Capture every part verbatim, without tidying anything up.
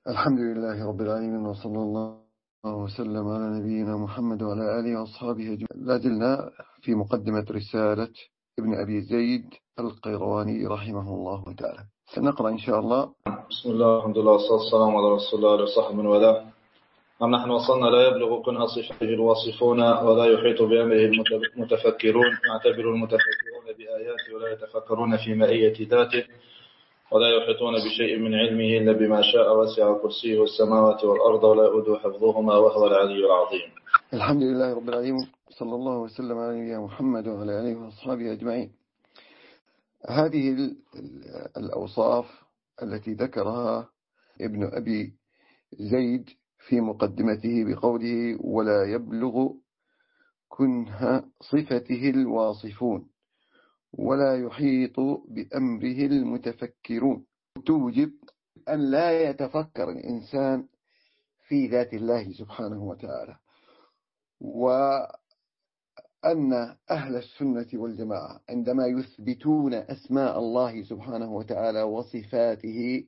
الحمد لله رب العالمين، وصلى الله وسلم على نبينا محمد وعلى آله وأصحابه أجمعين. لا زلنا في مقدمة رسالة ابن أبي زيد القيرواني رحمه الله تعالى. سنقرأ إن شاء الله. بسم الله والحمد لله والصلاة والسلام على رسول الله وعلى صحبه من والاه. أم نحن وصلنا لا يبلغ كنها صفته الواصفون ولا يحيط بأمره المتفكرون، يعتبر المتفكرون بآياته ولا يتفكرون في مائية ذاته، ولا يحيطون بشيء من علمه إلا بما شاء، وسع كرسيه السماوات والأرض ولا يؤوده حفظهما وهو العلي العظيم. الحمد لله رب العالمين، صلى الله وسلم على نبينا محمد وعلى آله وأصحابه أجمعين. هذه الأوصاف التي ذكرها ابن أبي زيد في مقدمته بقوله ولا يبلغ كنها صفته الواصفون ولا يحيط بأمره المتفكرون، توجب أن لا يتفكر الإنسان في ذات الله سبحانه وتعالى، وأن أهل السنة والجماعة عندما يثبتون أسماء الله سبحانه وتعالى وصفاته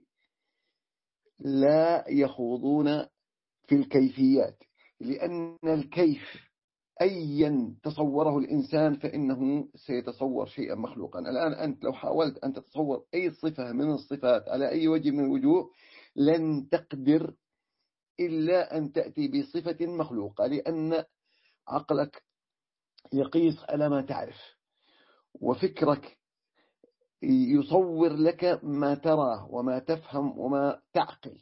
لا يخوضون في الكيفيات، لأن الكيف أيا تصوره الإنسان فإنه سيتصور شيئا مخلوقا. الآن أنت لو حاولت أن تتصور أي صفة من الصفات على أي وجه من الوجوه لن تقدر إلا أن تأتي بصفة مخلوقة، لأن عقلك يقيس على ما تعرف، وفكرك يصور لك ما تراه وما تفهم وما تعقل.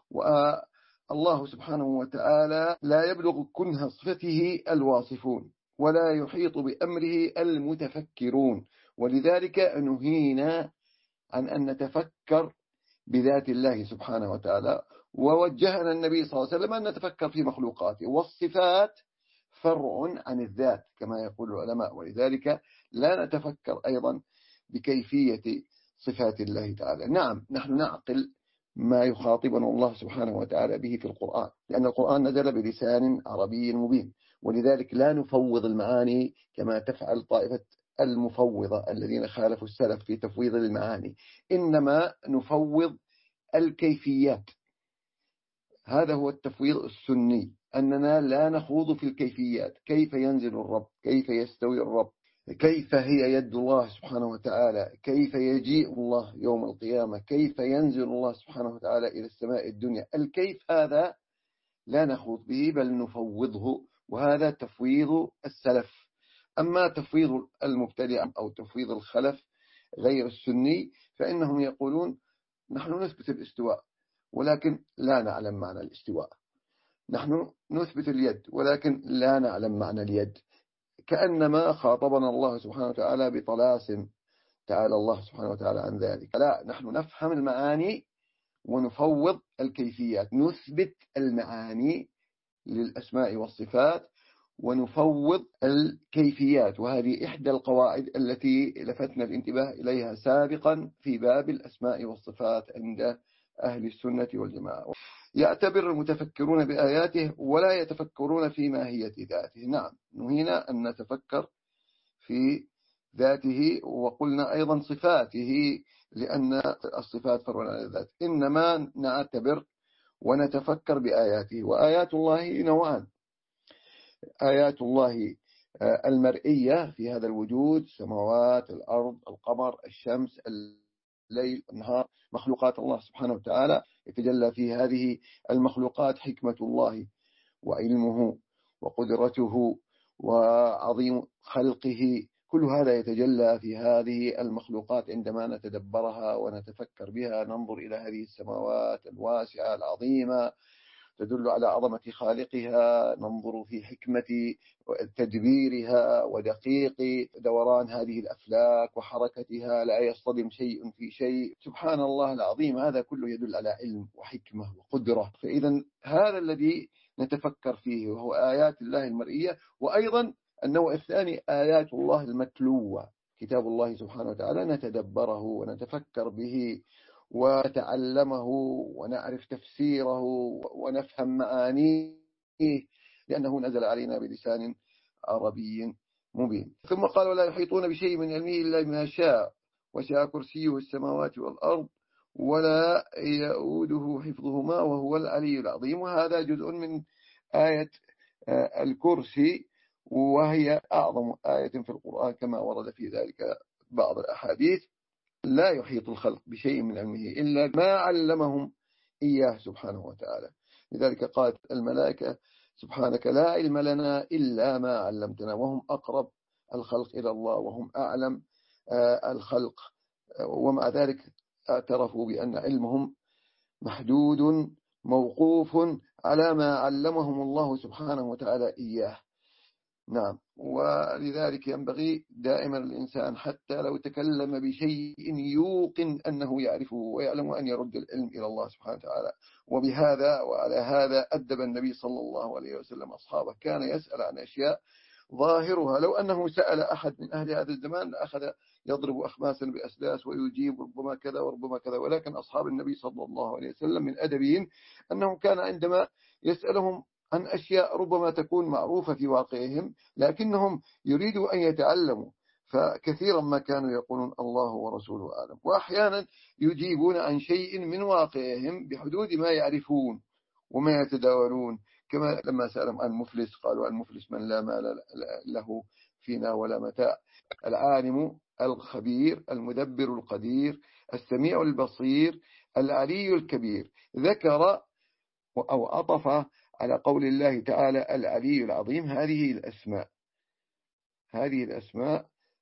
والله سبحانه وتعالى لا يبلغ كنه صفته الواصفون ولا يحيط بأمره المتفكرون، ولذلك نهينا عن أن نتفكر بذات الله سبحانه وتعالى، ووجهنا النبي صلى الله عليه وسلم أن نتفكر في مخلوقاته، والصفات فرع عن الذات كما يقول العلماء، ولذلك لا نتفكر أيضا بكيفية صفات الله تعالى. نعم، نحن نعقل ما يخاطبنا الله سبحانه وتعالى به في القرآن، لأن القرآن نزل بلسان عربي مبين، ولذلك لا نفوض المعاني كما تفعل طائفة المفوضة الذين خالفوا السلف في تفويض المعاني، إنما نفوض الكيفيات. هذا هو التفويض السني، أننا لا نخوض في الكيفيات، كيف ينزل الرب، كيف يستوي الرب، كيف هي يد الله سبحانه وتعالى، كيف يجيء الله يوم القيامة، كيف ينزل الله سبحانه وتعالى إلى السماء الدنيا. الكيف هذا لا نخوض به بل نفوضه، وهذا تفويض السلف. أما تفويض المبتدع أو تفويض الخلف غير السني فإنهم يقولون نحن نثبت الاستواء ولكن لا نعلم معنى الاستواء، نحن نثبت اليد ولكن لا نعلم معنى اليد، كأنما خاطبنا الله سبحانه وتعالى بطلاسم، تعالى الله سبحانه وتعالى عن ذلك. لا، نحن نفهم المعاني ونفوض الكيفيات، نثبت المعاني للأسماء والصفات ونفوض الكيفيات، وهذه إحدى القواعد التي لفتنا الانتباه إليها سابقا في باب الأسماء والصفات عند أهل السنة والجماعة. يعتبر المتفكرون بآياته ولا يتفكرون في ماهية ذاته. نعم، نهينا أن نتفكر في ذاته، وقلنا أيضا صفاته لأن الصفات فرع عن الذات، إنما نعتبر ونتفكر بآياته. وآيات الله نوعان: آيات الله المرئية في هذا الوجود، السماوات، الأرض، القمر، الشمس، الليل، النهار، مخلوقات الله سبحانه وتعالى، يتجلى في هذه المخلوقات حكمة الله وعلمه وقدرته وعظيم خلقه، كل هذا يتجلى في هذه المخلوقات عندما نتدبرها ونتفكر بها، ننظر إلى هذه السماوات الواسعة العظيمة تدل على عظمة خالقها، ننظر في حكمة تدبيرها ودقيق دوران هذه الأفلاك وحركتها، لا يصطدم شيء في شيء، سبحان الله العظيم. هذا كله يدل على علم وحكمة وقدرة. فإذا هذا الذي نتفكر فيه وهو آيات الله المرئية. وأيضا النوع الثاني آيات الله المتلوة، كتاب الله سبحانه وتعالى، نتدبره ونتفكر به ونتعلمه ونعرف تفسيره ونفهم معانيه، لأنه نزل علينا بلسان عربي مبين. ثم قال ولا يحيطون بشيء من علمه إلا بما شاء وسع كرسيه السماوات والأرض ولا يؤوده حفظهما وهو العلي العظيم. وهذا جزء من آية الكرسي، وهي أعظم آية في القرآن كما ورد في ذلك بعض الأحاديث. لا يحيط الخلق بشيء من علمه إلا ما علمهم إياه سبحانه وتعالى. لذلك قالت الملائكة سبحانك لا علم لنا إلا ما علمتنا، وهم أقرب الخلق إلى الله وهم أعلم الخلق، ومع ذلك اعترفوا بأن علمهم محدود موقوف على ما علمهم الله سبحانه وتعالى إياه. نعم. ولذلك ينبغي دائما الإنسان حتى لو تكلم بشيء يوقن أنه يعرفه ويعلم أن يرد العلم إلى الله سبحانه وتعالى. وبهذا وعلى هذا أدب النبي صلى الله عليه وسلم أصحابه، كان يسأل عن أشياء ظاهرها لو أنه سأل أحد من أهل هذا الزمان أخذ يضرب أخماسا بأسداس ويجيب ربما كذا وربما كذا. ولكن أصحاب النبي صلى الله عليه وسلم من أدبهم أنه كان عندما يسألهم عن أشياء ربما تكون معروفة في واقعهم لكنهم يريدوا أن يتعلموا، فكثيرا ما كانوا يقولون الله ورسوله أعلم، وأحيانا يجيبون عن شيء من واقعهم بحدود ما يعرفون وما يتداولون. كما لما سألهم عن مفلس قالوا المفلس من لا مال له فينا ولا متاع. العالم الخبير المدبر القدير السميع البصير العلي الكبير. ذكر أو عطف على قول الله تعالى العلي العظيم هذه الأسماء، هذه الأسماء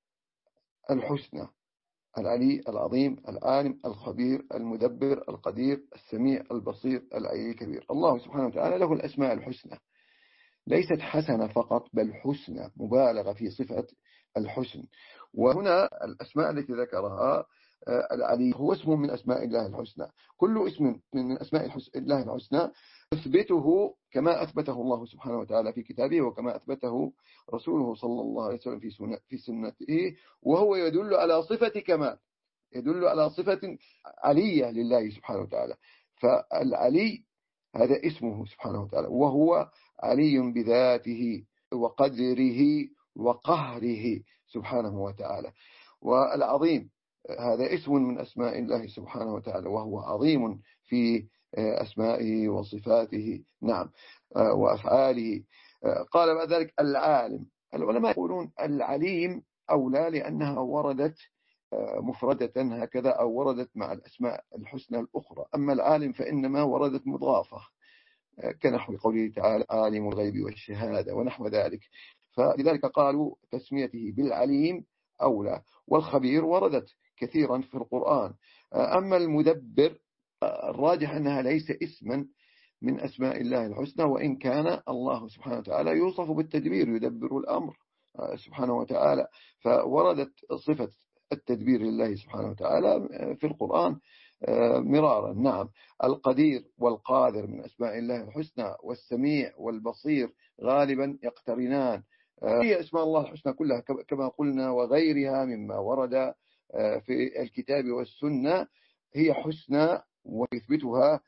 الحسنى: العلي العظيم العالم الخبير المدبر القدير السميع البصير العلي الكبير. الله سبحانه وتعالى له الأسماء الحسنى، ليست حسنة فقط بل حسنى، مبالغة في صفة الحسن. وهنا الأسماء التي ذكرها العلي هو اسم من أسماء الله الحسنى. كل اسم من أسماء الله الحسنى أثبته كما أثبته الله سبحانه وتعالى في كتابه وكما أثبته رسوله صلى الله عليه وسلم في سنته، وهو يدل على صفة كمال، يدل على صفة علية لله سبحانه وتعالى. فالعلي هذا اسمه سبحانه وتعالى، وهو علي بذاته وقدره وقهره سبحانه وتعالى. والعظيم هذا اسم من أسماء الله سبحانه وتعالى، وهو عظيم في أسمائه وصفاته نعم وأفعاله. قال بعد ذلك العالم. العلماء يقولون العليم أولى لأنها وردت مفردة هكذا أو وردت مع الأسماء الحسنى الأخرى، أما العالم فإنما وردت مضافة كنحو قوله تعالى عالم الغيب والشهادة ونحو ذلك. فلذلك قالوا تسميته بالعليم أولى. والخبير وردت كثيرا في القرآن. أما المدبر الراجح أنها ليس اسما من أسماء الله الحسنى، وإن كان الله سبحانه وتعالى يوصف بالتدبير يدبر الأمر سبحانه وتعالى، فوردت صفة التدبير لله سبحانه وتعالى في القرآن مرارا. نعم. القدير والقادر من أسماء الله الحسنى، والسميع والبصير غالبا يقترنان. هي أسماء الله الحسنى كلها كما قلنا وغيرها مما ورد في الكتاب والسنة هي حسنى، ويثبتها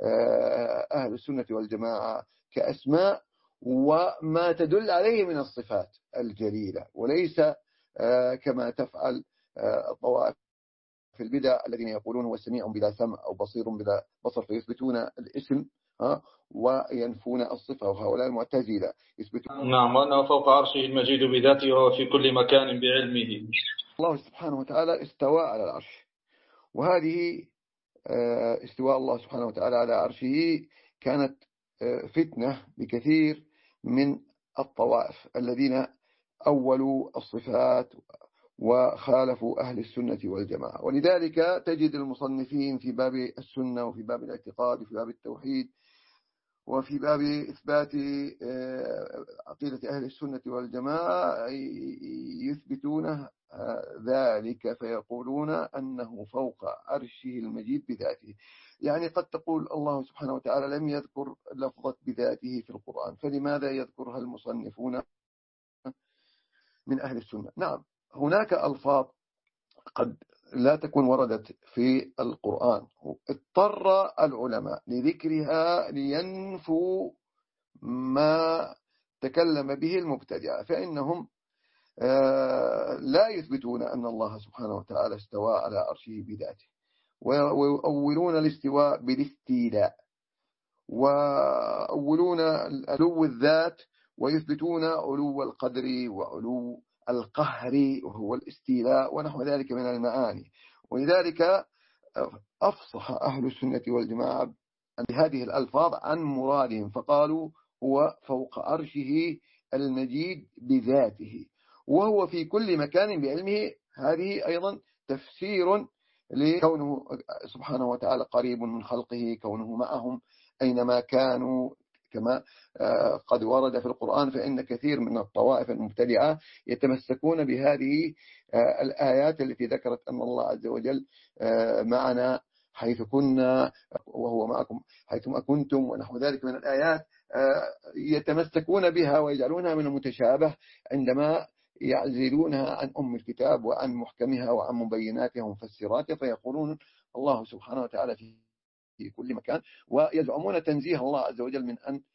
أهل السنة والجماعة كأسماء وما تدل عليه من الصفات الجليلة، وليس كما تفعل الطوائف في البدع الذين يقولون هو سميع بلا سمع أو بصير بلا بصر، فيثبتون الاسم وينفون الصفة، وهؤلاء المعتزلة يثبتون. نعم. وأنه فوق عرشه المجيد بذاته وهو في كل مكان بعلمه. الله سبحانه وتعالى استوى على العرش، وهذه استواء الله سبحانه وتعالى على عرشه كانت فتنة بكثير من الطوائف الذين أولوا الصفات وخالفوا أهل السنة والجماعة. ولذلك تجد المصنفين في باب السنة وفي باب الاعتقاد وفي باب التوحيد وفي باب إثبات عقيدة أهل السنة والجماعة يثبتون ذلك، فيقولون أنه فوق عرشه المجيد بذاته. يعني قد تقول الله سبحانه وتعالى لم يذكر لفظة بذاته في القرآن، فلماذا يذكرها المصنفون من أهل السنة؟ نعم، هناك ألفاظ قد لا تكون وردت في القرآن، اضطر العلماء لذكرها لينفوا ما تكلم به المبتدعة، فإنهم لا يثبتون أن الله سبحانه وتعالى استوى على عرشه بذاته، ويؤولون الاستواء بالاستيلاء، ويؤولون علو الذات ويثبتون علو القدر وعلو القهر وهو الاستيلاء ونحو ذلك من المعاني. ولذلك أفصح أهل السنة والجماعة بهذه الألفاظ عن مرادهم، فقالوا هو فوق عرشه المجيد بذاته وهو في كل مكان بعلمه. هذه أيضا تفسير لكونه سبحانه وتعالى قريب من خلقه، كونه معهم أينما كانوا، كما قد ورد في القرآن. فإن كثير من الطوائف المبتدعة يتمسكون بهذه الآيات التي ذكرت أن الله عز وجل معنا حيث كنا وهو معكم حيثما كنتم ونحو ذلك من الآيات، يتمسكون بها ويجعلونها من المتشابه عندما يعزلونها عن أم الكتاب وعن محكمها وعن مبيناتها ومفسراته، فيقولون الله سبحانه وتعالى في كل مكان، ويزعمون تنزيه الله عز وجل من أن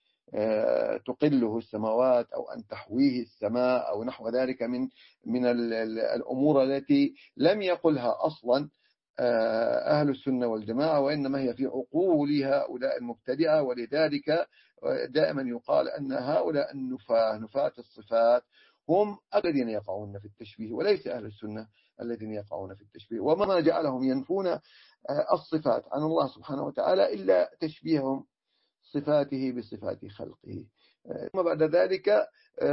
تقله السماوات أو أن تحويه السماء أو نحو ذلك من من الأمور التي لم يقلها أصلا أهل السنة والجماعة، وإنما هي في عقول هؤلاء المبتدعة. ولذلك دائما يقال أن هؤلاء النفاة نفاة الصفات هم الذين يقعون في التشبيه، وليس أهل السنة الذين يقعون في التشبيه. وما جعلهم ينفون الصفات عن الله سبحانه وتعالى إلا تشبيههم صفاته بصفات خلقه. ثم بعد ذلك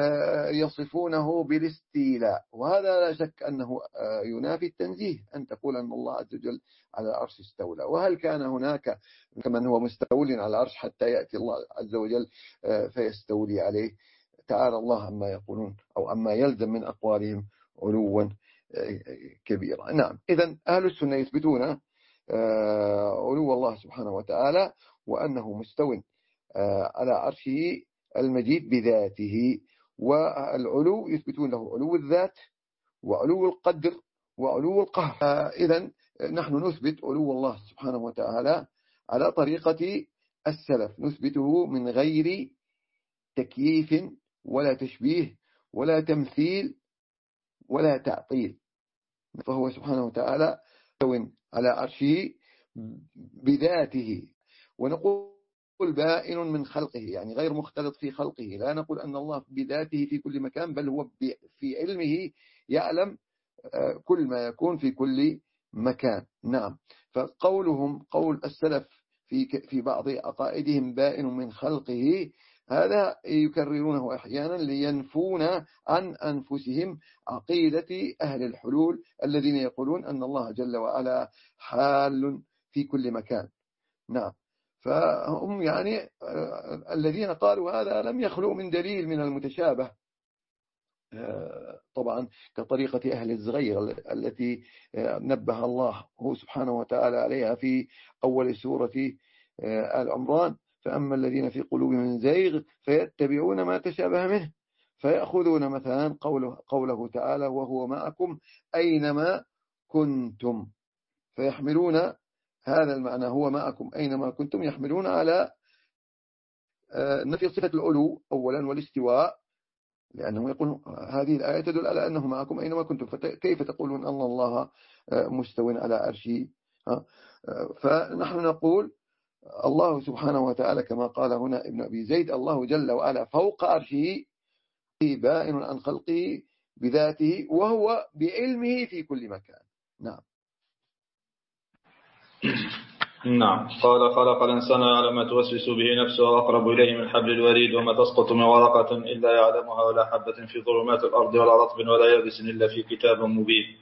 يصفونه بالاستيلاء، وهذا لا شك أنه ينافي التنزيه، أن تقول أن الله عز وجل على العرش استولى. وهل كان هناك من هو مستول على العرش حتى يأتي الله عز وجل فيستولي عليه؟ تعالى الله عما يقولون أو عما يلزم من أقوالهم علوا كبيرا. نعم، إذن أهل السنة يثبتون علو الله سبحانه وتعالى وأنه مستو على عرشه المجيد بذاته، والعلو يثبتون له علو الذات وعلو القدر وعلو القهر. إذن نحن نثبت علو الله سبحانه وتعالى على طريقة السلف، نثبته من غير تكييف ولا تشبيه ولا تمثيل ولا تعطيل، فهو سبحانه وتعالى مستو على عرشه بذاته. ونقول بائن من خلقه، يعني غير مختلط في خلقه، لا نقول أن الله بذاته في كل مكان، بل هو في علمه يعلم كل ما يكون في كل مكان. نعم، فقولهم قول السلف في في بعض عقائدهم بائن من خلقه، هذا يكررونه أحيانا لينفون عن أنفسهم عقيدة أهل الحلول الذين يقولون أن الله جل وعلا حال في كل مكان. نعم، فهم يعني الذين قالوا هذا لم يخلوا من دليل من المتشابه، طبعا كطريقة أهل الزغير التي نبه الله هو سبحانه وتعالى عليها في أول سورة آل عمران: فأما الذين في قلوبهم زيغ فيتبعون ما تشابه منه، فيأخذون مثلا قوله, قوله تعالى: وهو معكم أينما كنتم، فيحملون هذا المعنى هو معكم أينما كنتم، يحملون على نفي صفة العلو أولا والاستواء، لأنه يقول هذه الآية تدل على أنه معكم أينما كنتم، فكيف تقولون أن الله مستو على عرشه؟ فنحن نقول الله سبحانه وتعالى كما قال هنا ابن أبي زيد: الله جل وعلا فوق عرشه بائن عن خلقه بذاته وهو بعلمه في كل مكان. نعم. نعم. قال: خلق الإنسان على ما توسوس به نفسه وأقرب إليه من حبل الوريد، وما تسقط من ورقة إلا يعلمها ولا حبة في ظلمات الأرض ولا رطب ولا يابس إلا في كتاب مبين.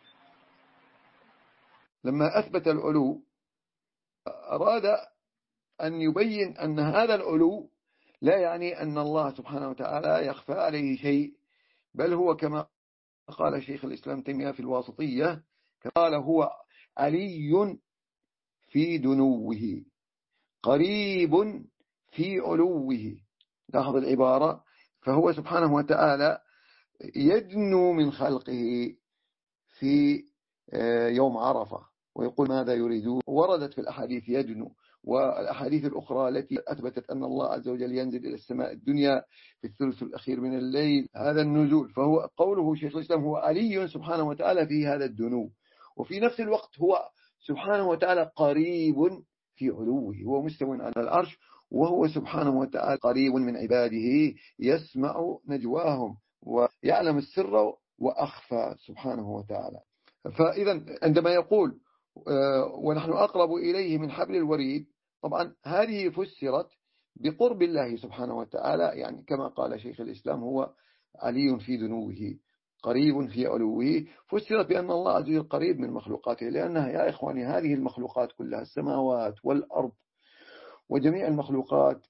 لما أثبت العلو أراد أن يبين أن هذا العلو لا يعني أن الله سبحانه وتعالى يخفى عليه شيء، بل هو كما قال شيخ الإسلام تيمية في الواسطية، قال: هو علي في دنوه قريب في علوه. لاحظ العبارة، فهو سبحانه وتعالى يدنو من خلقه في يوم عرفة، ويقول ماذا يريدون. وردت في الأحاديث يدنو، والأحاديث الأخرى التي أثبتت أن الله عز وجل ينزل إلى السماء الدنيا في الثلث الأخير من الليل، هذا النزول. فهو قوله شيخ الإسلام هو علي سبحانه وتعالى في هذا الدنو، وفي نفس الوقت هو سبحانه وتعالى قريب في علوه، هو مستوى على العرش، وهو سبحانه وتعالى قريب من عباده، يسمع نجواهم ويعلم السر وأخفى سبحانه وتعالى. فإذا عندما يقول ونحن أقرب إليه من حبل الوريد، طبعا هذه فسرت بقرب الله سبحانه وتعالى، يعني كما قال شيخ الإسلام هو علي في دنوه قريب في علوه، فسرت بأن الله عز وجل قريب من مخلوقاته، لأنها يا إخواني هذه المخلوقات كلها، السماوات والأرض وجميع المخلوقات،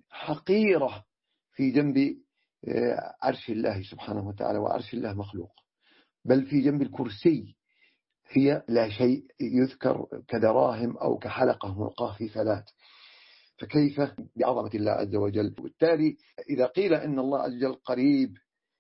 حقيرة في جنب عرش الله سبحانه وتعالى، وعرش الله مخلوق، بل في جنب الكرسي هي لا شيء يذكر كدراهم أو كحلقة ملقاة في فلات، فكيف بعظمة الله عز وجل؟ وبالتالي إذا قيل إن الله عز وجل قريب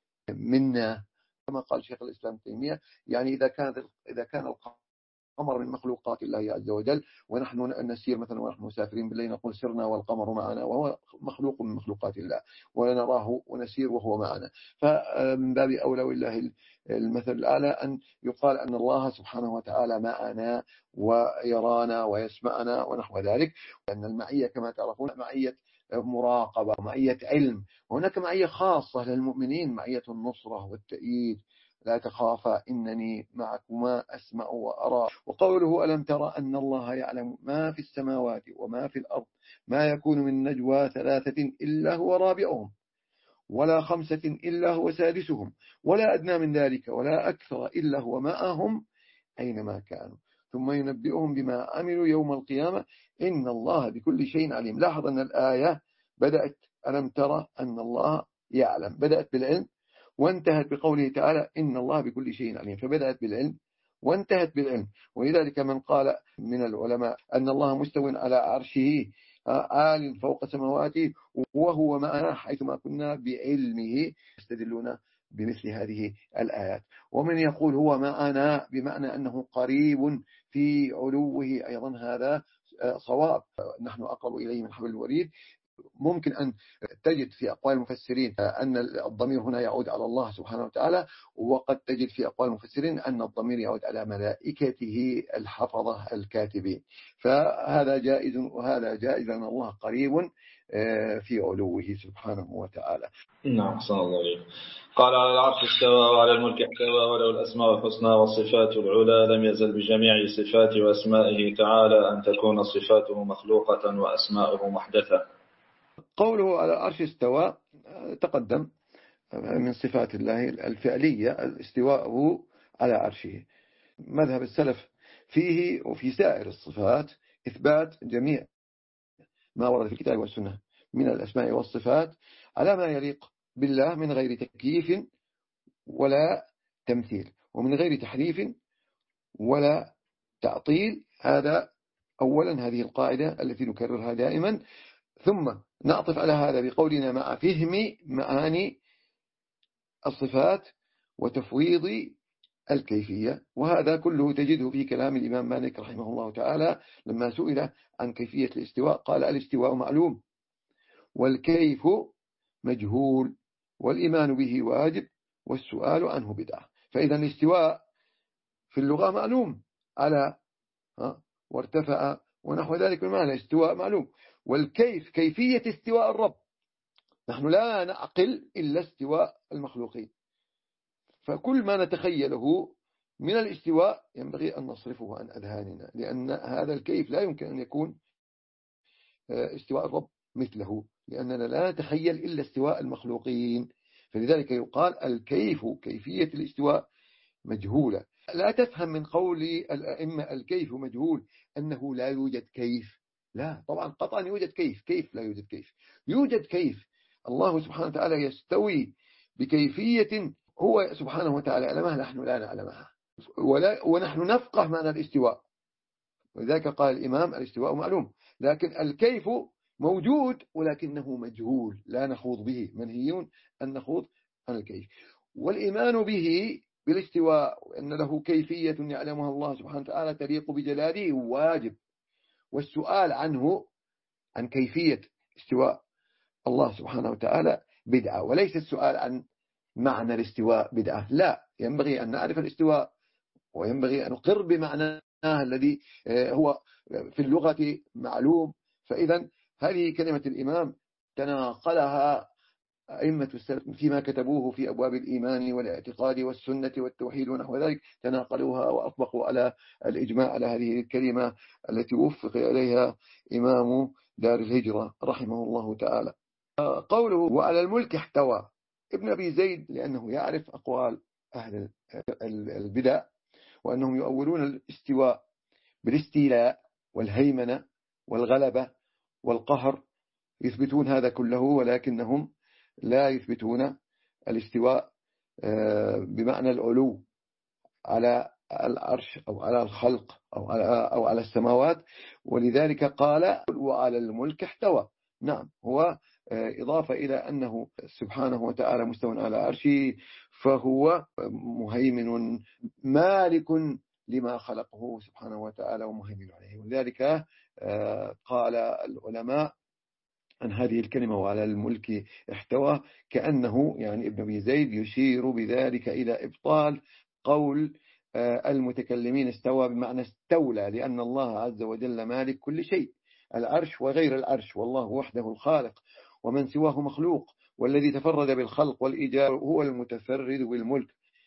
منا كما قال شيخ الإسلام تيمية، يعني إذا كان إذا كان القمر من مخلوقات الله عز وجل، ونحن نسير مثلا ونحن مسافرين بالليل نقول سرنا والقمر معنا، وهو مخلوق من مخلوقات الله، ونراه ونسير وهو معنا، فمن باب أولى والله المثل الأعلى أن يقال أن الله سبحانه وتعالى معنا ويرانا ويسمعنا ونحو ذلك، لأن المعية كما تعرفون معية مراقبة، معية علم، وهناك معية خاصة للمؤمنين، معية النصرة والتأييد، لا تخافا إنني معكما أسمع وأرى. وقوله ألم ترى أن الله يعلم ما في السماوات وما في الأرض ما يكون من نجوى ثلاثة إلا هو رابعهم ولا خمسة إلا هو سادسهم ولا أدنى من ذلك ولا أكثر إلا هو معهم أينما كانوا ثم ينبئهم بما عملوا يوم القيامة إن الله بكل شيء عليم. لاحظ أن الآية بدأت ألم ترى أن الله يعلم، بدأت بالعلم وانتهت بقوله تعالى إن الله بكل شيء عليم، فبدأت بالعلم وانتهت بالعلم. ولذلك من قال من العلماء أن الله مستو على عرشه عال فوق سماواته وهو معنا حيثما كنا بعلمه، يستدلون بمثل هذه الآيات. ومن يقول هو معنا بمعنى أنه قريب في علوه، أيضا هذا صواب، نحن أقرب إليه من حبل الوريد. ممكن أن تجد في أقوال المفسرين أن الضمير هنا يعود على الله سبحانه وتعالى، وقد تجد في أقوال المفسرين أن الضمير يعود على ملائكته الحفظة الكاتبين، فهذا جائز وهذا جائز أن الله قريب في علوه سبحانه وتعالى. نعم صلى الله عليه. قال على العرش استوى وعلى الملك احتوى وله الأسماء الحسنى والصفات العلى، لم يزل بجميع صفات وأسمائه تعالى أن تكون صفاته مخلوقة وأسماؤه محدثة. قوله على العرش استوى تقدم من صفات الله الفعلية الاستواء على عرشه. مذهب السلف فيه وفي سائر الصفات إثبات جميع ما ورد في الكتاب والسنة من الأسماء والصفات على ما يليق بالله من غير تكييف ولا تمثيل ومن غير تحريف ولا تعطيل. هذا أولا هذه القاعدة التي نكررها دائما، ثم نعطف على هذا بقولنا مع فهم معاني الصفات وتفويض الكيفية، وهذا كله تجده في كلام الإمام مالك رحمه الله تعالى لما سئل عن كيفية الاستواء قال الاستواء معلوم والكيف مجهول والإيمان به واجب والسؤال عنه بدعة. فإذا الاستواء في اللغة معلوم على وارتفع ونحو ذلك من معنى استواء معلوم، والكيف كيفية استواء الرب نحن لا نعقل إلا استواء المخلوقين، فكل ما نتخيله من الاستواء ينبغي أن نصرفه عن أذهاننا، لأن هذا الكيف لا يمكن أن يكون استواء الرب مثله، لأننا لا نتخيل إلا استواء المخلوقين. فلذلك يقال الكيف كيفية الاستواء مجهولة. لا تفهم من قول الأئمة الكيف مجهول أنه لا يوجد كيف، لا طبعا قطعا يوجد كيف. كيف لا يوجد كيف؟ يوجد كيف. الله سبحانه وتعالى يستوي بكيفية هو سبحانه وتعالى يعلمها نحن لا نعلمها، ولا ونحن نفقه معنى الاستواء، ولذلك قال الإمام الاستواء معلوم، لكن الكيف موجود ولكنه مجهول لا نخوض به، منهيون أن نخوض عن الكيف. والإيمان به بالاستواء وأن له كيفية يعلمها الله سبحانه وتعالى تليق بجلاله واجب، والسؤال عنه عن كيفية استواء الله سبحانه وتعالى بدعة، وليس السؤال عن معنى الاستواء بدعة، لا، ينبغي أن نعرف الاستواء وينبغي أن نقر بمعنى الذي هو في اللغة معلوم. فإذا هذه كلمة الإمام تناقلها أئمة السلف فيما كتبوه في أبواب الإيمان والاعتقاد والسنة والتوحيد ونحو ذلك، تناقلوها وأطبقوا على الإجماع على هذه الكلمة التي وفق إليها إمام دار الهجرة رحمه الله تعالى. قوله وعلى الملك احتوى، ابن أبي زيد لأنه يعرف أقوال أهل البدع وأنهم يؤولون الاستواء بالاستيلاء والهيمنة والغلبة والقهر، يثبتون هذا كله، ولكنهم لا يثبتون الاستواء بمعنى العلو على العرش أو على الخلق أو على, أو على السماوات. ولذلك قال وعلى الملك احتوى. نعم، هو إضافة إلى أنه سبحانه وتعالى مستوى على عرشه، فهو مهيمن مالك لما خلقه سبحانه وتعالى ومهيمن عليه. ولذلك قال العلماء عن هذه الكلمة وعلى الملك احتوى كأنه يعني ابن أبي زيد يشير بذلك إلى إبطال قول المتكلمين استوى بمعنى استولى، لأن الله عز وجل مالك كل شيء، العرش وغير العرش، والله وحده الخالق ومن سواه مخلوق، والذي تفرد بالخلق والإيجاد هو المتفرد بالملك.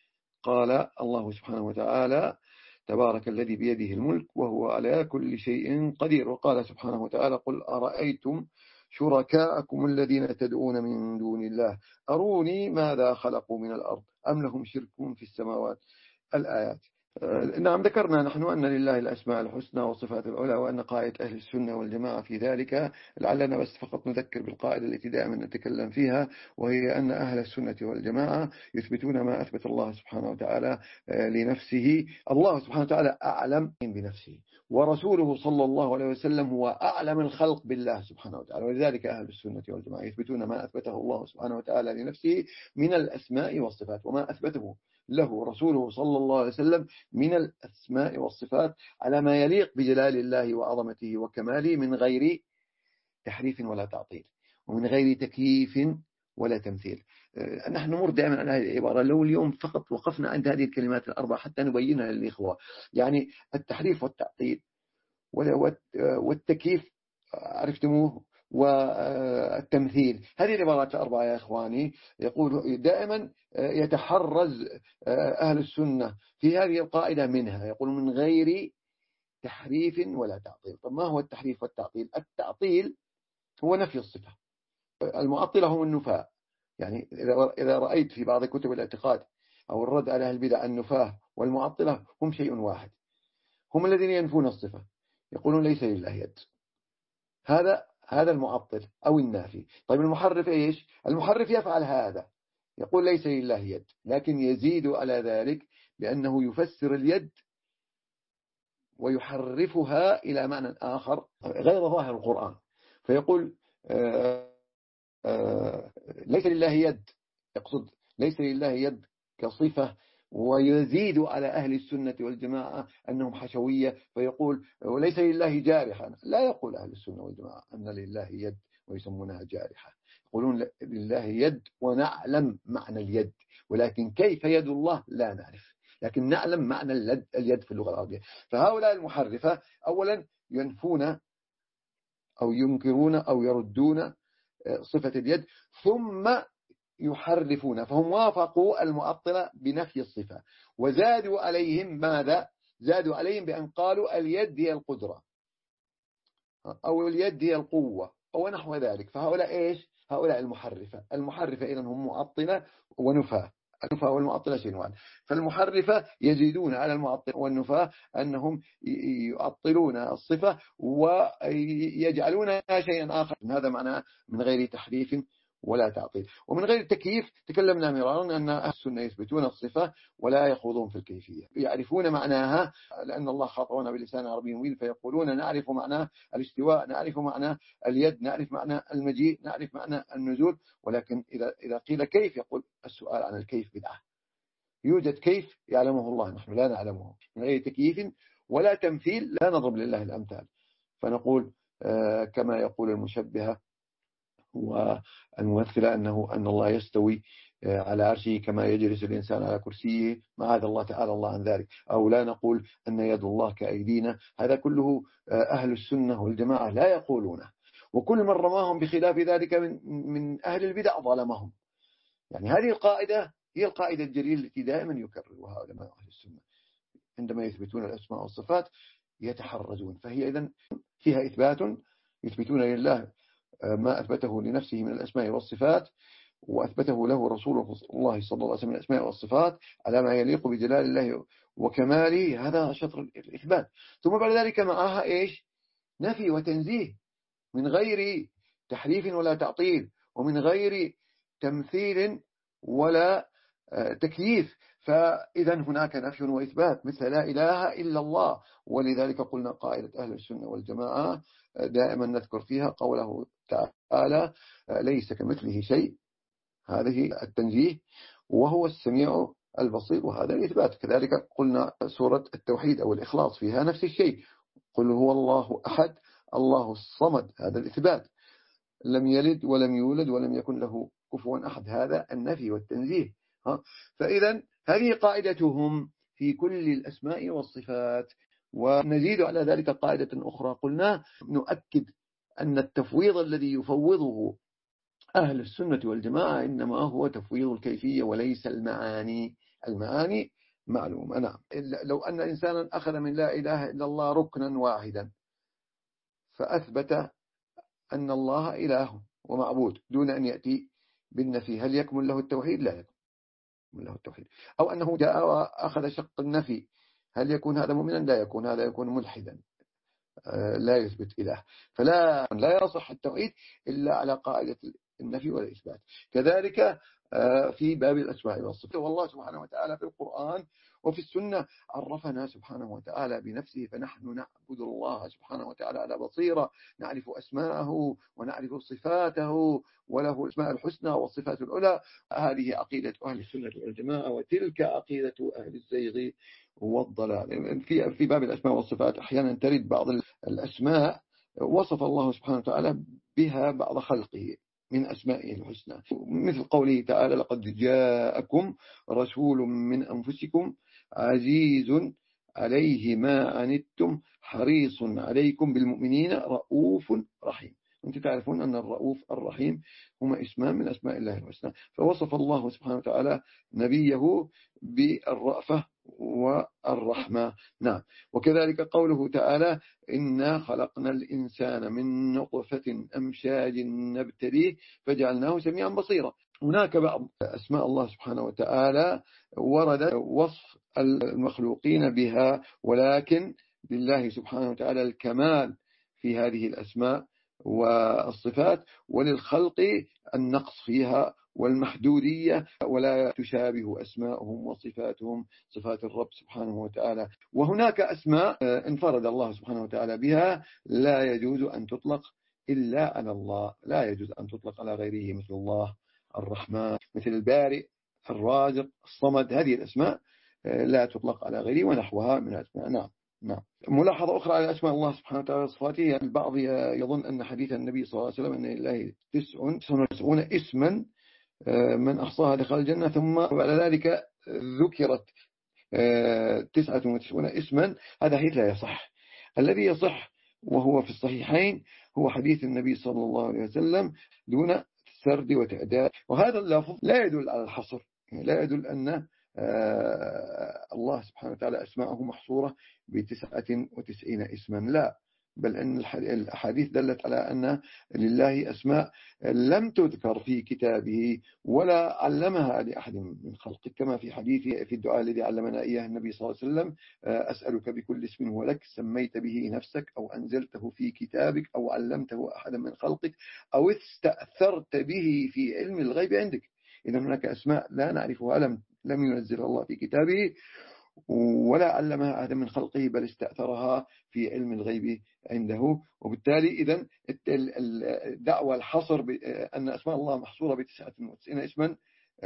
قال الله سبحانه وتعالى تبارك الذي بيده الملك وهو على كل شيء قدير. وقال سبحانه وتعالى قل أرأيتم شركاءكم الذين تدعون من دون الله أروني ماذا خلقوا من الأرض أم لهم شرك في السماوات. الآيات. نعم، ذكرنا نحن أن لله الأسماء الحسنى والصفات العلى، وأن قاعدة أهل السنة والجماعة في ذلك، لعلنا بس فقط نذكر بالقاعدة التي دائما نتكلم فيها، وهي أن أهل السنة والجماعة يثبتون ما أثبت الله سبحانه وتعالى لنفسه. الله سبحانه وتعالى أعلم بنفسه، ورسوله صلى الله عليه وسلم هو أعلم الخلق بالله سبحانه وتعالى. ولذلك أهل السنة والجماعة يثبتون ما أثبته الله سبحانه وتعالى لنفسه من الأسماء والصفات، وما أثبته له رسوله صلى الله عليه وسلم من الأسماء والصفات على ما يليق بجلال الله وعظمته وكماله، من غير تحريف ولا تعطيل، ومن غير تكييف ولا تمثيل. نحن نمر دائما على هذه العبارة، لو اليوم فقط وقفنا عند هذه الكلمات الأربعة حتى نبينها للإخوة، يعني التحريف والتعطيل والتكييف عرفتموه، والتمثيل، هذه العبارات الأربعة يا إخواني يقول دائما يتحرز أهل السنة في هذه القاعدة منها، يقول من غير تحريف ولا تعطيل. طب ما هو التحريف والتعطيل؟ التعطيل هو نفي الصفة، المعطلة هم النفاة. يعني إذا رأيت في بعض كتب الاعتقاد أو الرد على البدع النفاة والمعطلة هم شيء واحد، هم الذين ينفون الصفة، يقولون ليس لله يد، هذا هذا المعطل أو النافي. طيب المحرف إيش؟ المحرف يفعل هذا، يقول ليس لله يد، لكن يزيد على ذلك بأنه يفسر اليد ويحرفها إلى معنى آخر غير ظاهر القرآن، فيقول آآ آآ ليس لله يد، يقصد ليس لله يد كصفة، ويزيد على أهل السنة والجماعة أنهم حشوية، فيقول وليس لله جارحة. لا يقول أهل السنة والجماعة أن لله يد ويسمونها جارحة، يقولون لله يد ونعلم معنى اليد، ولكن كيف يد الله لا نعرف، لكن نعلم معنى اليد في اللغة العربية. فهؤلاء المحرفة أولا ينفون أو ينكرون أو يردون صفة اليد، ثم يحرفون، فهم وافقوا المعطلة بنفي الصفة، وزادوا عليهم ماذا؟ زادوا عليهم بأن قالوا اليد هي القدرة أو اليد هي القوة أو نحو ذلك. فهؤلاء إيش؟ هؤلاء المحرفة. المحرفة إذن هم معطلة ونفاة، النفاة والمعطلة شيء واحد. فالمحرفة يزيدون على المعطلة والنفاة أنهم يعطلون الصفة ويجعلونها شيئا آخر، هذا معناه من غير تحريف ولا تعطيل. ومن غير تكييف تكلمنا مرارا أن أهل السنة يثبتون الصفة ولا يخوضون في الكيفية، يعرفون معناها، لأن الله خاطبنا بلسان عربي مبين، فيقولون نعرف معنى الاستواء، نعرف معنى اليد، نعرف معنى المجيء، نعرف معنى النزول، ولكن إذا إذا قيل كيف، يقول السؤال عن الكيف بدعة. يوجد كيف يعلمه الله، نحن لا نعلمه. من غير تكييف ولا تمثيل لا نضرب لله الأمثال، فنقول آه كما يقول المشبهة والممثلة أنه أن الله يستوي على عرشه كما يجلس الإنسان على كرسيه، معاذ الله تعالى الله عن ذلك. أو لا نقول أن يد الله كأيدينا، هذا كله أهل السنة والجماعة لا يقولونه، وكل من رماهم بخلاف ذلك من من أهل البدع ظلمهم. يعني هذه القاعدة هي القاعدة الجليلة التي دائما يكررها علماء أهل السنة عندما يثبتون الأسماء والصفات، يتحرزون. فهي إذن فيها إثبات، يثبتون لله ما أثبته لنفسه من الأسماء والصفات، وأثبته له رسول الله صلى الله عليه وسلم من الأسماء والصفات على ما يليق بجلال الله وكماله. هذا شطر الإثبات. ثم بعد ذلك معها إيش؟ نفي وتنزيه من غير تحريف ولا تعطيل، ومن غير تمثيل ولا تكييف. فإذا هناك نفي وإثبات مثل لا إله إلا الله. ولذلك قلنا قاعدة أهل السنة والجماعة دائما نذكر فيها قوله تعالى ليس كمثله شيء، هذه التنزيه، وهو السميع البصير، وهذا الإثبات. كذلك قلنا سورة التوحيد أو الإخلاص فيها نفس الشيء، قل هو الله أحد الله الصمد، هذا الإثبات. لم يلد ولم يولد ولم يكن له كفوا أحد، هذا النفي والتنزيه. فإذا هذه قاعدتهم في كل الأسماء والصفات. ونزيد على ذلك قاعدة أخرى قلنا نؤكد أن التفويض الذي يفوضه أهل السنة والجماعة إنما هو تفويض الكيفية وليس المعاني. المعاني معلومة. نعم، لو أن إنسانا أخذ من لا إله إلا الله ركنا واحدا فأثبت أن الله إله ومعبود دون أن يأتي بالنفي، هل يكمل له التوحيد؟ لا يكمل له التوحيد. أو أنه جاء وأخذ شق النفي، هل يكون هذا مؤمنا؟ لا يكون، هذا يكون ملحدا لا يثبت إله. فلا لا يصح التوحيد إلا على قاعدة النفي والإثبات. كذلك في باب الأسماء والصفات، والله سبحانه وتعالى في القرآن وفي السنة عرفنا سبحانه وتعالى بنفسه، فنحن نعبد الله سبحانه وتعالى على بصيرة، نعرف أسماءه ونعرف صفاته، وله الأسماء الحسنى والصفات العلى. هذه عقيدة أهل السنة والجماعة، وتلك عقيدة أهل الزيغ والضلال. في في باب الأسماء والصفات أحيانا ترد بعض الأسماء وصف الله سبحانه وتعالى بها بعض خلقه من أسمائه الحسنى، مثل قوله تعالى لقد جاءكم رسول من أنفسكم عزيز عليه ما عنتم حريص عليكم بالمؤمنين رؤوف رحيم. أنتم تعرفون أن الرؤوف الرحيم هما اسمان من أسماء الله الحسنى، فوصف الله سبحانه وتعالى نبيه بالرأفة والرحمة. نعم. وكذلك قوله تعالى إنا خلقنا الإنسان من نطفة أمشاج نبتليه فجعلناه سميعا بصيرا. هناك بعض أسماء الله سبحانه وتعالى ورد وصف المخلوقين بها، ولكن لله سبحانه وتعالى الكمال في هذه الأسماء والصفات، وللخلق النقص فيها والمحدودية، ولا تشابه أسماءهم وصفاتهم صفات الرب سبحانه وتعالى. وهناك أسماء انفرد الله سبحانه وتعالى بها لا يجوز أن تطلق إلا على الله، لا يجوز أن تطلق على غيره، مثل الله الرحمن، مثل البارئ الرازق الصمد. هذه الأسماء لا تطلق على غيره ونحوها من الأسماء. نعم. نعم. ملاحظة أخرى على أسماء الله سبحانه وتعالى وصفاته، البعض يظن أن حديث النبي صلى الله عليه وسلم أن لله تسع وتسعون اسما من أحصاها دخل الجنة، ثم بعد ذلك ذكرت تسعة وتسعون اسما، هذا حديث لا يصح. الذي يصح وهو في الصحيحين هو حديث النبي صلى الله عليه وسلم دون سرد وتعداد، وهذا اللفظ لا يدل على الحصر، لا يدل أن الله سبحانه وتعالى أسماءه محصورة بتسعة وتسعين اسما، لا، بل أن الأحاديث دلت على أن لله أسماء لم تذكر في كتابه ولا علمها لأحد من خلقه، كما في حديث في الدعاء الذي علمنا إياه النبي صلى الله عليه وسلم أسألك بكل اسم هو لك سميت به نفسك أو أنزلته في كتابك أو علمته أحدا من خلقك أو استأثرت به في علم الغيب عندك. إذا هناك أسماء لا نعرفها، لم لم ينزل الله في كتابه ولا علمها أحد من خلقه، بل استأثرها في علم الغيب عنده. وبالتالي إذن الدعوة الحصر أن أسماء الله محصورة بتسعة وتسعين اسما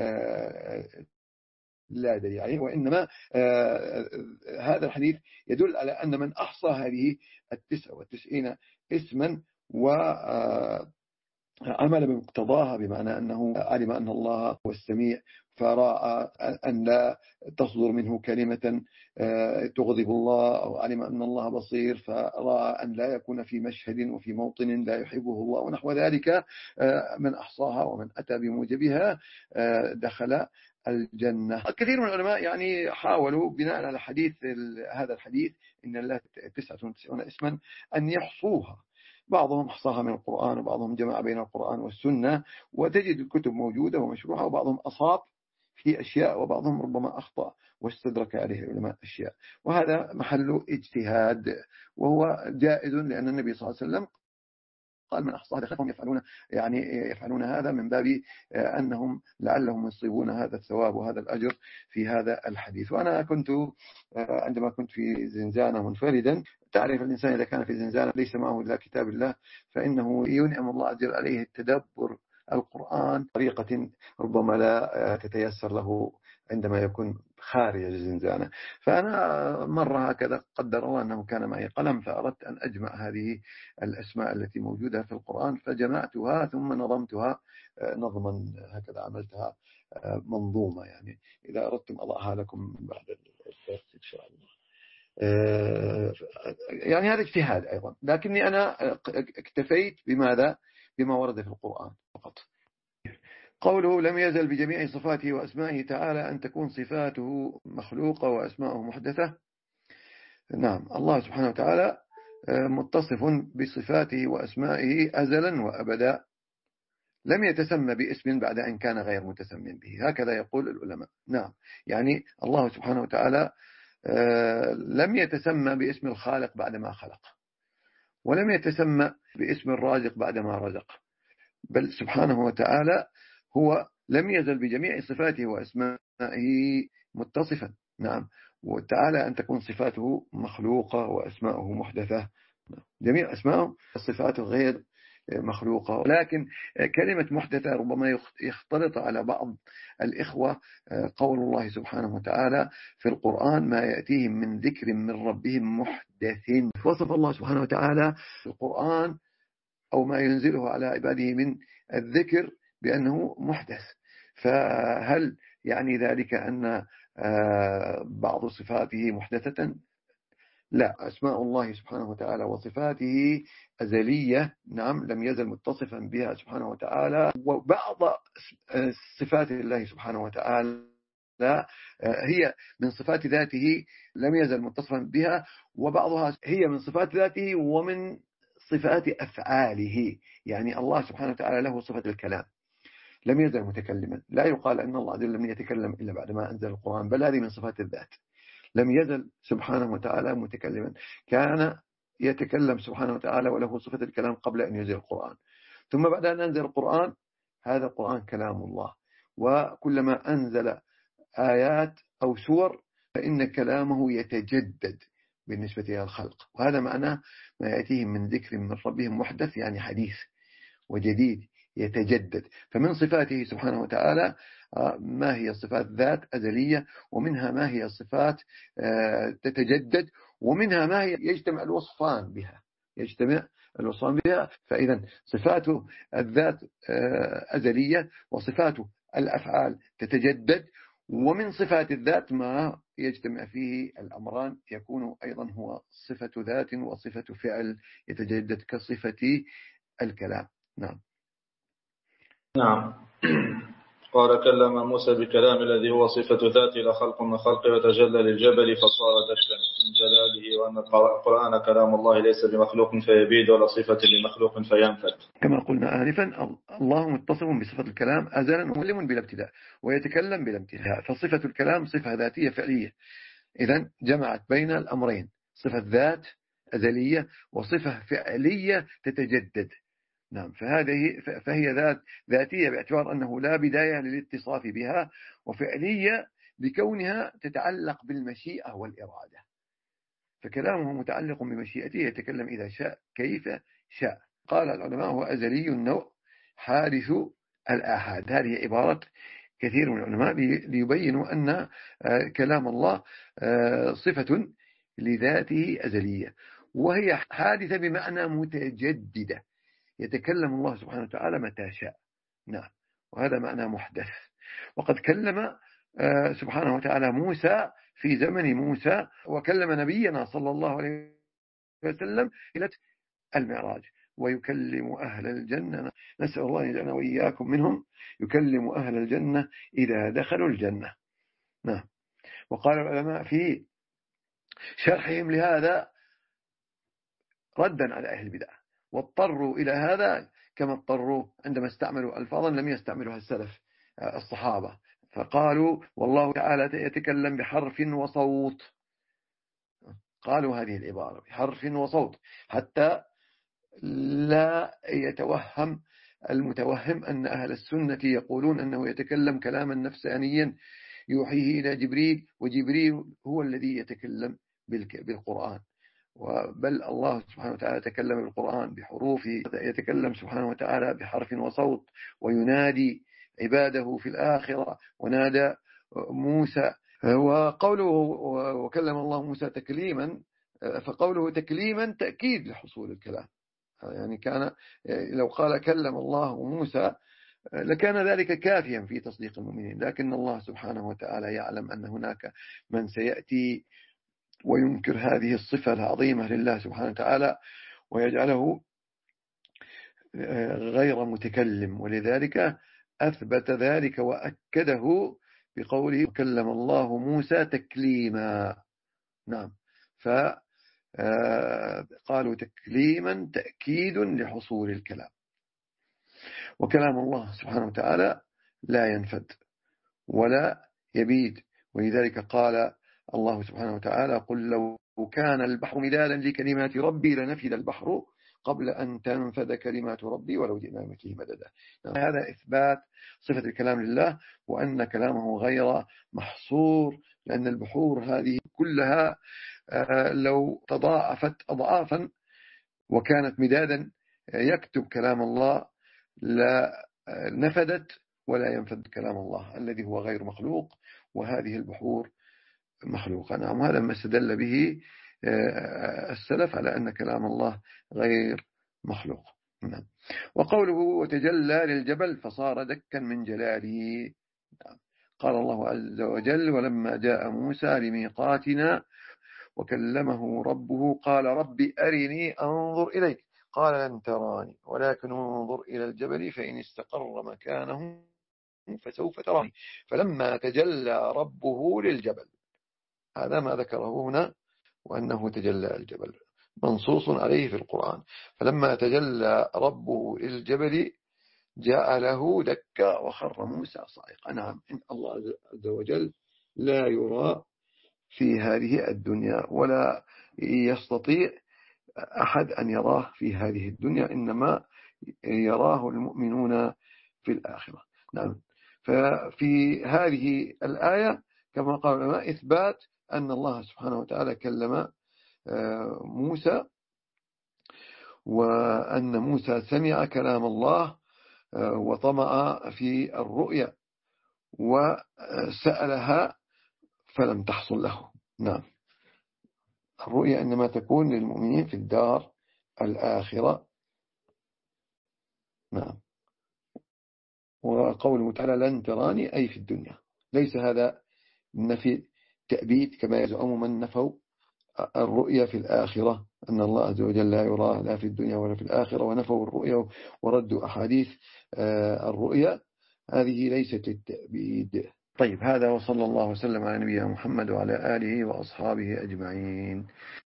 لا دليل عليه، وإنما هذا الحديث يدل على أن من أحصى هذه التسعة وتسعين اسما وعرفها عمل بمقتضاها، بمعنى أنه علم أن الله هو السميع فرأى أن لا تصدر منه كلمة تغضب الله، أو علم أن الله بصير فرأى أن لا يكون في مشهد وفي موطن لا يحبه الله ونحو ذلك. من أحصاها ومن أتى بموجبها دخل الجنة. كثير من العلماء يعني حاولوا بناء على حديث هذا الحديث إن الله تسعة وتسعون اسما أن يحصوها. بعضهم أحصاها من القرآن، وبعضهم جمع بين القرآن والسنة، وتجد الكتب موجودة ومشروحة، وبعضهم أصاب في أشياء وبعضهم ربما أخطأ واستدرك عليه العلماء أشياء، وهذا محل اجتهاد وهو جائز، لأن النبي صلى الله عليه وسلم قال من أحصاها دخلهم يفعلون يعني يفعلون هذا من باب أنهم لعلهم يصيبون هذا الثواب وهذا الأجر في هذا الحديث. وأنا كنت عندما كنت في زنزانة منفردا، تعرف الإنسان إذا كان في زنزانة ليس معه إلا كتاب الله فإنه ينعم الله عز وجل عليه التدبر القرآن طريقة ربما لا تتيسر له عندما يكون خارج الزنزانة. فأنا مرة هكذا قدر الله أنه كان معي قلم، فأردت أن أجمع هذه الأسماء التي موجودة في القرآن، فجمعتها ثم نظمتها نظما، هكذا عملتها منظومة. يعني إذا أردتم أضعها لكم بعد الدرس إن شاء الله. يعني هذا اجتهاد أيضا، لكني أنا اكتفيت بماذا؟ بما ورد في القرآن فقط. قوله لم يزل بجميع صفاته وأسمائه تعالى أن تكون صفاته مخلوقة وأسماءه محدثة. نعم، الله سبحانه وتعالى متصف بصفاته وأسمائه أزلا وأبدا، لم يتسمى باسم بعد أن كان غير متسمى به، هكذا يقول العلماء. نعم، يعني الله سبحانه وتعالى لم يتسمى باسم الخالق بعدما خلق، ولم يتسمى باسم الرازق بعدما رزق، بل سبحانه وتعالى هو لم يزل بجميع صفاته وأسمائه متصفا. نعم، وتعالى أن تكون صفاته مخلوقة وأسماؤه محدثة. جميع أسماؤه صفاته غير مخلوقة، لكن كلمة محدثة ربما يختلط على بعض الإخوة قول الله سبحانه وتعالى في القرآن ما يأتيهم من ذكر من ربهم محدث. وصف الله سبحانه وتعالى في القرآن أو ما ينزله على عباده من الذكر بأنه محدث، فهل يعني ذلك أن بعض صفاته محدثة؟ لا، أسماء الله سبحانه وتعالى وصفاته أزلية، نعم، لم يزل متصفا بها سبحانه وتعالى. وبعض صفات الله سبحانه وتعالى هي من صفات ذاته لم يزل متصفا بها، وبعضها هي من صفات ذاته ومن صفات أفعاله. يعني الله سبحانه وتعالى له صفة الكلام، لم يزل متكلما، لا يقال أن الله عز وجل لم يتكلم إلا بعدما أنزل القرآن، بل هذه من صفات الذات، لم يزل سبحانه وتعالى متكلما، كان يتكلم سبحانه وتعالى وله صفة الكلام قبل أن ينزل القرآن، ثم بعد أن أنزل القرآن هذا القرآن كلام الله، وكلما أنزل آيات أو سور فإن كلامه يتجدد بالنسبة إلى الخلق، وهذا معناه ما يأتيهم من ذكر من ربهم محدث، يعني حديث وجديد يتجدد. فمن صفاته سبحانه وتعالى ما هي صفات ذات أزلية، ومنها ما هي صفات تتجدد، ومنها ما هي يجتمع الوصفان بها يجتمع الوصفان بها فإذا صفات الذات أزلية، وصفات الأفعال تتجدد، ومن صفات الذات ما يجتمع فيه الأمران يكون أيضا هو صفة ذات وصفة فعل يتجدد كصفة الكلام. نعم. نعم. قال كلم موسى بكلام الذي هو صفة ذاته لخلق من خلقه وتجلى للجبل فصار دكا من جلاله، وأن القرآن كلام الله ليس بمخلوق فيبيد ولا صفة لمخلوق فينفد. كما قلنا آنفا الله متصف بصفة الكلام أزلا ومعلم بلا ابتداء ويتكلم بلا انتهاء، فصفة الكلام صفة ذاتية فعلية، إذن جمعت بين الأمرين، صفة ذات أزلية وصفة فعلية تتجدد. نعم، فهذه فهي ذات ذاتية باعتبار أنه لا بداية للاتصاف بها، وفعلية بكونها تتعلق بالمشيئة والإرادة، فكلامه متعلق بمشيئته، يتكلم إذا شاء كيف شاء. قال العلماء هو أزلي النوع حادث الآحاد، هذه عبارة كثير من العلماء ليبينوا أن كلام الله صفة لذاته أزلية، وهي حادثة بمعنى متجددة، يتكلم الله سبحانه وتعالى متى شاء. نعم، وهذا معنى محدث. وقد كلم سبحانه وتعالى موسى في زمن موسى، وكلم نبينا صلى الله عليه وسلم إلى المعراج، ويكلم أهل الجنة، نسأل الله أن يجعلنا وإياكم منهم، يكلم أهل الجنة إذا دخلوا الجنة. نعم. وقال العلماء في شرحهم لهذا ردا على أهل البدع، واضطروا إلى هذا كما اضطروا عندما استعملوا ألفاظا لم يستعملها السلف الصحابة، فقالوا والله تعالى يتكلم بحرف وصوت، قالوا هذه العبارة بحرف وصوت حتى لا يتوهم المتوهم أن أهل السنة يقولون أنه يتكلم كلاما نفسانيا يوحيه إلى جبريل، وجبريل هو الذي يتكلم بالقرآن، بل الله سبحانه وتعالى يتكلم بالقرآن بحروف، يتكلم سبحانه وتعالى بحرف وصوت، وينادي عباده في الآخرة، ونادى موسى. وقوله وكلم الله موسى تكليما، فقوله تكليما تأكيد لحصول الكلام، يعني كان لو قال كلم الله موسى لكان ذلك كافيا في تصديق المؤمنين، لكن الله سبحانه وتعالى يعلم أن هناك من سيأتي وينكر هذه الصفة العظيمة لله سبحانه وتعالى ويجعله غير متكلم، ولذلك أثبت ذلك وأكده بقوله كلم الله موسى تكليما. نعم، فقالوا تكليما تأكيد لحصول الكلام، وكلام الله سبحانه وتعالى لا ينفد ولا يبيد، ولذلك قال الله سبحانه وتعالى قل لو كان البحر مدادا لكلمات ربي لنفد البحر قبل أن تنفد كلمات ربي ولو جئنا بمثله مددا. هذا إثبات صفة الكلام لله، وأن كلامه غير محصور، لأن البحور هذه كلها لو تضاعفت أضعافا وكانت مدادا يكتب كلام الله لا نفدت ولا ينفد كلام الله الذي هو غير مخلوق، وهذه البحور مخلوقة. نعم، هذا ما استدل به السلف على أن كلام الله غير مخلوق. نعم. وقوله وتجلى للجبل فصار دكا من جلاله. نعم. قال الله عز وجل ولما جاء موسى لميقاتنا وكلمه ربه قال رب أرني أنظر إليك قال لن تراني ولكن انظر إلى الجبل فإن استقر مكانه فسوف تراني فلما تجلى ربه للجبل، هذا ما ذكره هنا، وأنه تجلى الجبل منصوص عليه في القرآن. فلما تجلى ربه للجبل جعله دكا وخر موسى صاعقا. نعم، إن الله عز وجل لا يرى في هذه الدنيا ولا يستطيع أحد أن يراه في هذه الدنيا، إنما يراه المؤمنون في الآخرة. نعم. ففي هذه الآية كما قال العلماء إثبات أن الله سبحانه وتعالى كلم موسى، وأن موسى سمع كلام الله وطمع في الرؤيا وسألها فلم تحصل له. نعم، الرؤيا إنما تكون للمؤمنين في الدار الآخرة. نعم. وقوله تعالى لن تراني أي في الدنيا، ليس هذا نفي تأبيد كما يزعم من نفوا الرؤيا في الآخرة، أن الله عز وجل لا يرى لا في الدنيا ولا في الآخرة، ونفوا الرؤيا وردوا أحاديث الرؤيا، هذه ليست للتأبيد. طيب، هذا وصلى الله وسلم على نبينا محمد وعلى آله وأصحابه أجمعين.